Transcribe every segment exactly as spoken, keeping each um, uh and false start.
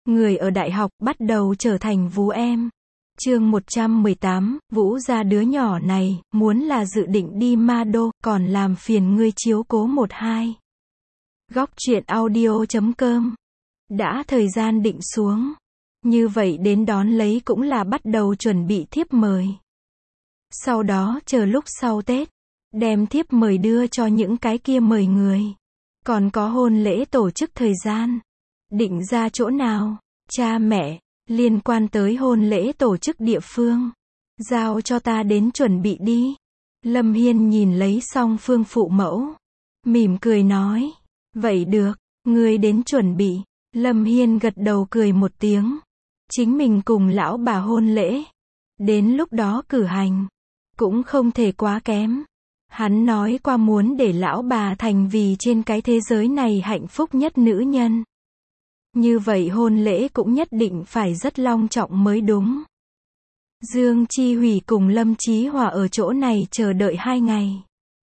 Người ở đại học bắt đầu trở thành vú em. Chương một trăm mười tám, Vũ gia đứa nhỏ này, muốn là dự định đi Ma Đô, còn làm phiền ngươi chiếu cố một hai. Góc truyện audio chấm com. Đã thời gian định xuống. Như vậy đến đón lấy cũng là bắt đầu chuẩn bị thiếp mời. Sau đó chờ lúc sau Tết, đem thiếp mời đưa cho những cái kia mời người. Còn có hôn lễ tổ chức thời gian. Định ra chỗ nào, cha mẹ, liên quan tới hôn lễ tổ chức địa phương. Giao cho ta đến chuẩn bị đi. Lâm Hiên nhìn lấy xong phương phụ mẫu. Mỉm cười nói. Vậy được, ngươi đến chuẩn bị. Lâm Hiên gật đầu cười một tiếng. Chính mình cùng lão bà hôn lễ. Đến lúc đó cử hành. Cũng không thể quá kém. Hắn nói qua muốn để lão bà thành vì trên cái thế giới này hạnh phúc nhất nữ nhân. Như vậy hôn lễ cũng nhất định phải rất long trọng mới đúng. Dương Chi Hủy cùng Lâm Chí Hòa ở chỗ này chờ đợi hai ngày.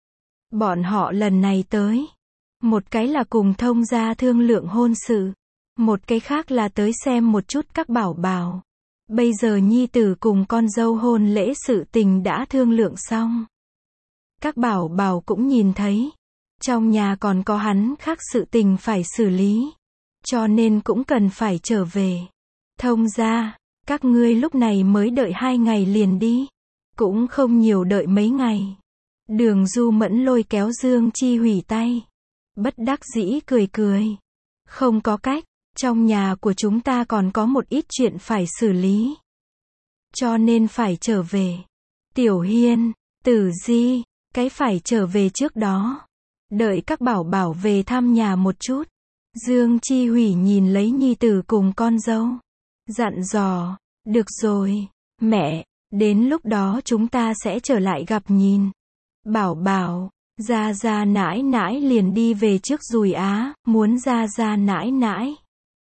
Bọn họ lần này tới. Một cái là cùng thông gia thương lượng hôn sự. Một cái khác là tới xem một chút các bảo bảo. Bây giờ nhi tử cùng con dâu hôn lễ sự tình đã thương lượng xong. Các bảo bảo cũng nhìn thấy. Trong nhà còn có hắn khác sự tình phải xử lý. Cho nên cũng cần phải trở về. Thông gia, các ngươi lúc này mới đợi hai ngày liền đi. Cũng không nhiều đợi mấy ngày. Đường Du Mẫn lôi kéo Dương Chi Hủy tay. Bất đắc dĩ cười cười. Không có cách, trong nhà của chúng ta còn có một ít chuyện phải xử lý. Cho nên phải trở về. Tiểu Hiên, Tử Di, cái phải trở về trước đó. Đợi các bảo bảo về thăm nhà một chút. Dương Chi Hủy nhìn lấy nhi tử cùng con dâu. Dặn dò, được rồi, mẹ, đến lúc đó chúng ta sẽ trở lại gặp nhìn. Bảo bảo, gia gia nãi nãi liền đi về trước rồi á, muốn gia gia nãi nãi.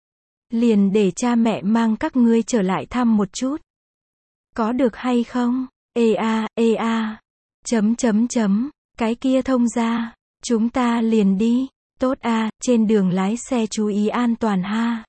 Liền để cha mẹ mang các ngươi trở lại thăm một chút. Có được hay không? Ê a, ê a. Chấm chấm chấm, cái kia thông gia, chúng ta liền đi. Tốt a, trên đường lái xe chú ý an toàn ha.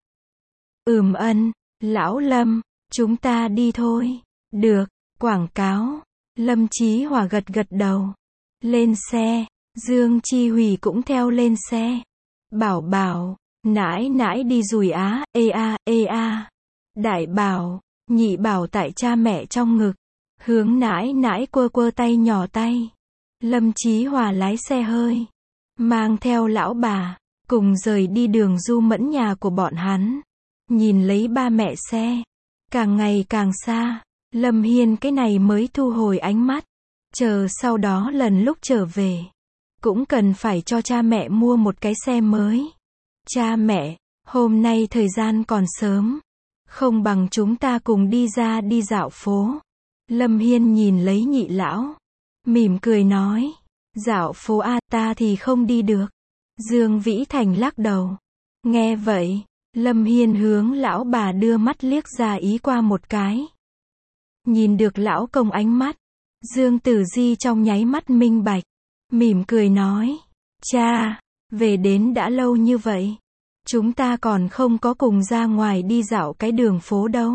Ừm ân, lão Lâm, chúng ta đi thôi. Được, quảng cáo. Lâm Chí Hòa gật gật đầu. Lên xe, Dương Chi Hủy cũng theo lên xe. Bảo bảo, nãi nãi đi rồi á, ê a, ê a. Đại bảo, nhị bảo tại cha mẹ trong ngực. Hướng nãi nãi quơ quơ tay nhỏ tay. Lâm Chí Hòa lái xe hơi. Mang theo lão bà, cùng rời đi đường Du Mẫn nhà của bọn hắn. Nhìn lấy ba mẹ xe. Càng ngày càng xa. Lâm Hiên cái này mới thu hồi ánh mắt. Chờ sau đó lần lúc trở về. Cũng cần phải cho cha mẹ mua một cái xe mới. Cha mẹ, hôm nay thời gian còn sớm. Không bằng chúng ta cùng đi ra đi dạo phố. Lâm Hiên nhìn lấy nhị lão. Mỉm cười nói. Dạo phố a, ta thì không đi được. Dương Vĩ Thành lắc đầu. Nghe vậy, Lâm Hiên hướng lão bà đưa mắt liếc ra ý qua một cái. Nhìn được lão công ánh mắt. Dương Tử Di trong nháy mắt minh bạch. Mỉm cười nói. Cha, về đến đã lâu như vậy. Chúng ta còn không có cùng ra ngoài đi dạo cái đường phố đâu.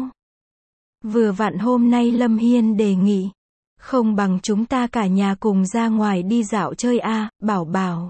Vừa vặn hôm nay Lâm Hiên đề nghị. Không bằng chúng ta cả nhà cùng ra ngoài đi dạo chơi a, à, bảo bảo.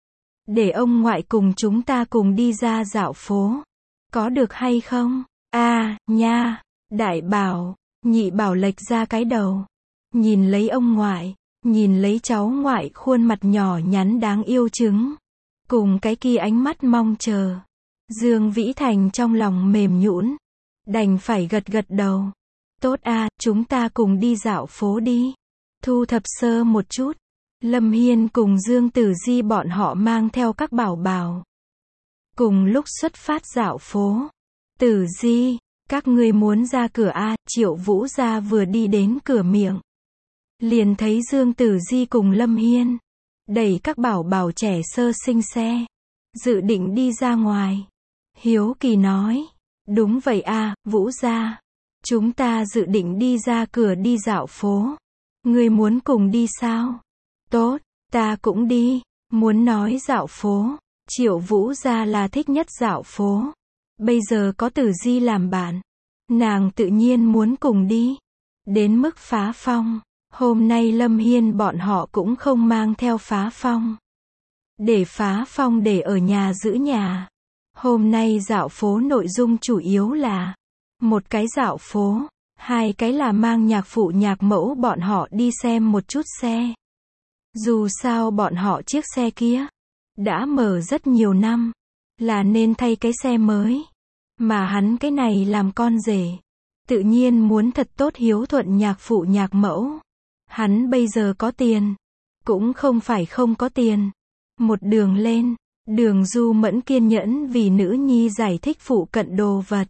Để ông ngoại cùng chúng ta cùng đi ra dạo phố. Có được hay không? A, à, nha. Đại bảo, nhị bảo lệch ra cái đầu. Nhìn lấy ông ngoại, nhìn lấy cháu ngoại khuôn mặt nhỏ nhắn đáng yêu trứng. Cùng cái kia ánh mắt mong chờ. Dương Vĩ Thành trong lòng mềm nhũn. Đành phải gật gật đầu. Tốt a, à, chúng ta cùng đi dạo phố đi. Thu thập sơ một chút. Lâm Hiên cùng Dương Tử Di bọn họ mang theo các bảo bảo. Cùng lúc xuất phát dạo phố. Tử Di, các ngươi muốn ra cửa a, à, Triệu Vũ gia vừa đi đến cửa miệng. Liền thấy Dương Tử Di cùng Lâm Hiên. Đẩy các bảo bảo trẻ sơ sinh xe. Dự định đi ra ngoài. Hiếu kỳ nói. Đúng vậy a, à, Vũ gia. Chúng ta dự định đi ra cửa đi dạo phố. Ngươi muốn cùng đi sao? Tốt, ta cũng đi. Muốn nói dạo phố. Triệu Vũ gia là thích nhất dạo phố. Bây giờ có Tử Di làm bạn, nàng tự nhiên muốn cùng đi. Đến mức Phá Phong, hôm nay Lâm Hiên bọn họ cũng không mang theo Phá Phong. Để Phá Phong để ở nhà giữ nhà. Hôm nay dạo phố nội dung chủ yếu là một cái dạo phố, hai cái là mang nhạc phụ nhạc mẫu bọn họ đi xem một chút xe. Dù sao bọn họ chiếc xe kia đã mở rất nhiều năm, là nên thay cái xe mới. Mà hắn cái này làm con rể, tự nhiên muốn thật tốt hiếu thuận nhạc phụ nhạc mẫu. Hắn bây giờ có tiền, cũng không phải không có tiền. Một đường lên, Đường Du Mẫn kiên nhẫn vì nữ nhi giải thích phụ cận đồ vật.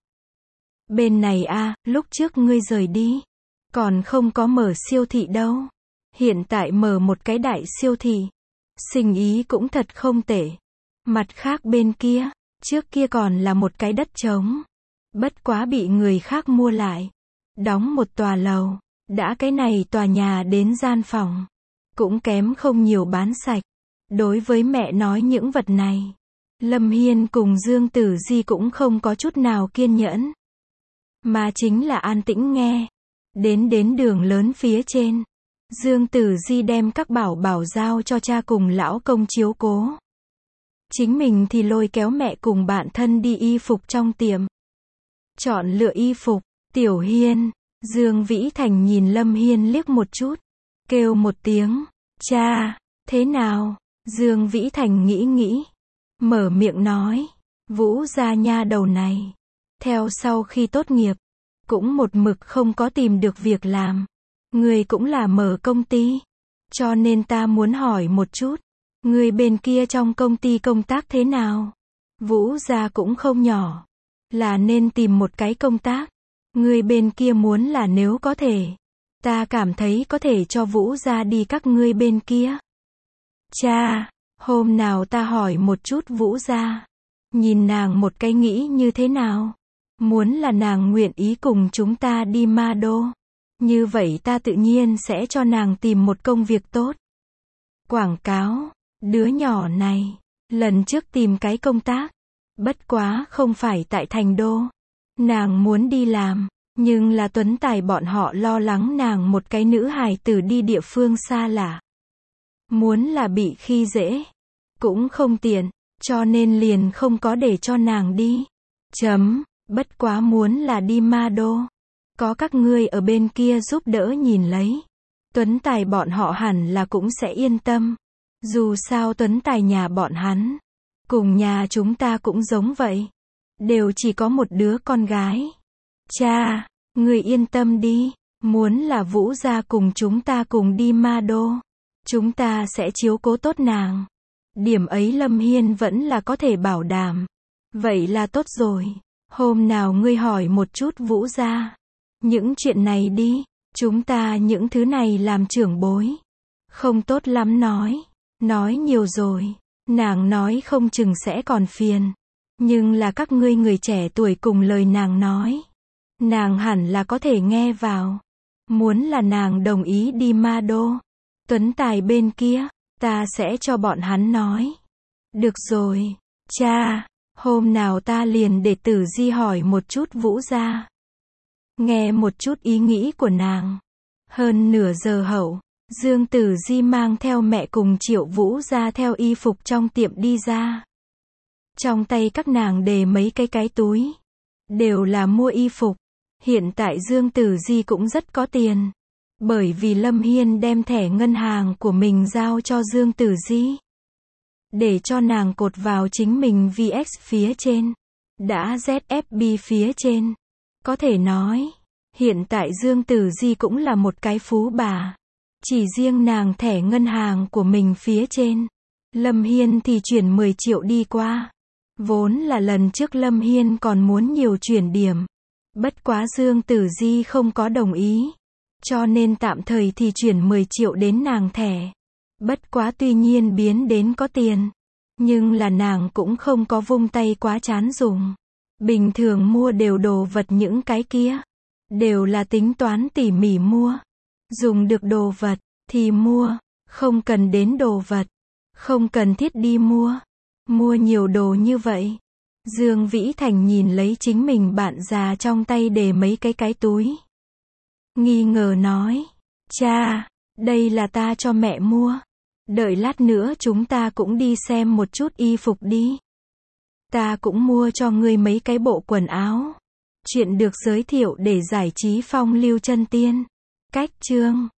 Bên này a, lúc trước ngươi rời đi, còn không có mở siêu thị đâu. Hiện tại mở một cái đại siêu thị, sinh ý cũng thật không tệ. Mặt khác bên kia, trước kia còn là một cái đất trống. Bất quá bị người khác mua lại, đóng một tòa lầu. Đã cái này tòa nhà đến gian phòng, cũng kém không nhiều bán sạch. Đối với mẹ nói những vật này, Lâm Hiên cùng Dương Tử Di cũng không có chút nào kiên nhẫn. Mà chính là an tĩnh nghe. Đến đến đường lớn phía trên, Dương Tử Di đem các bảo bảo giao cho cha cùng lão công chiếu cố. Chính mình thì lôi kéo mẹ cùng bạn thân đi y phục trong tiệm. Chọn lựa y phục, Tiểu Hiên, Dương Vĩ Thành nhìn Lâm Hiên liếc một chút, kêu một tiếng, cha, thế nào? Dương Vĩ Thành nghĩ nghĩ, mở miệng nói, Vũ gia nha đầu này, theo sau khi tốt nghiệp, cũng một mực không có tìm được việc làm. Người cũng là mở công ty, cho nên ta muốn hỏi một chút, người bên kia trong công ty công tác thế nào? Vũ gia cũng không nhỏ, là nên tìm một cái công tác. Người bên kia muốn là nếu có thể, ta cảm thấy có thể cho Vũ gia đi các ngươi bên kia. Cha, hôm nào ta hỏi một chút Vũ gia, nhìn nàng một cái nghĩ như thế nào? Muốn là nàng nguyện ý cùng chúng ta đi Ma Đô, như vậy ta tự nhiên sẽ cho nàng tìm một công việc tốt. Quảng cáo, đứa nhỏ này, lần trước tìm cái công tác, bất quá không phải tại thành đô. Nàng muốn đi làm, nhưng là Tuấn Tài bọn họ lo lắng nàng một cái nữ hài tử đi địa phương xa lạ. Muốn là bị khi dễ, cũng không tiện, cho nên liền không có để cho nàng đi. Chấm, bất quá muốn là đi Ma Đô. Có các ngươi ở bên kia giúp đỡ nhìn lấy. Tuấn Tài bọn họ hẳn là cũng sẽ yên tâm. Dù sao Tuấn Tài nhà bọn hắn, cùng nhà chúng ta cũng giống vậy. Đều chỉ có một đứa con gái. Cha, người yên tâm đi, muốn là Vũ gia cùng chúng ta cùng đi Ma Đô, chúng ta sẽ chiếu cố tốt nàng. Điểm ấy Lâm Hiên vẫn là có thể bảo đảm. Vậy là tốt rồi, hôm nào ngươi hỏi một chút Vũ gia. Những chuyện này đi, chúng ta những thứ này làm trưởng bối. Không tốt lắm nói, nói nhiều rồi, nàng nói không chừng sẽ còn phiền. Nhưng là các ngươi người trẻ tuổi cùng lời nàng nói, nàng hẳn là có thể nghe vào. Muốn là nàng đồng ý đi Ma Đô, Tuấn Tài bên kia, ta sẽ cho bọn hắn nói. Được rồi, cha, hôm nào ta liền để Tử Di hỏi một chút Vũ gia. Nghe một chút ý nghĩ của nàng. Hơn nửa giờ hậu, Dương Tử Di mang theo mẹ cùng Triệu Vũ gia theo y phục trong tiệm đi ra. Trong tay các nàng đề mấy cái cái túi, đều là mua y phục. Hiện tại Dương Tử Di cũng rất có tiền, bởi vì Lâm Hiên đem thẻ ngân hàng của mình giao cho Dương Tử Di, để cho nàng cột vào chính mình vê ích phía trên, đã zét ép bê phía trên. Có thể nói, hiện tại Dương Tử Di cũng là một cái phú bà. Chỉ riêng nàng thẻ ngân hàng của mình phía trên, Lâm Hiên thì chuyển mười triệu đi qua. Vốn là lần trước Lâm Hiên còn muốn nhiều chuyển điểm. Bất quá Dương Tử Di không có đồng ý. Cho nên tạm thời thì chuyển mười triệu đến nàng thẻ. Bất quá tuy nhiên biến đến có tiền. Nhưng là nàng cũng không có vung tay quá chán dùng. Bình thường mua đều đồ vật những cái kia. Đều là tính toán tỉ mỉ mua. Dùng được đồ vật, thì mua. Không cần đến đồ vật, không cần thiết đi mua. Mua nhiều đồ như vậy, Dương Vĩ Thành nhìn lấy chính mình bạn già trong tay để mấy cái cái túi. Nghi ngờ nói, cha, đây là ta cho mẹ mua. Đợi lát nữa chúng ta cũng đi xem một chút y phục đi. Ta cũng mua cho ngươi mấy cái bộ quần áo. Chuyện được giới thiệu để giải trí phong lưu chân tiên. Cách chương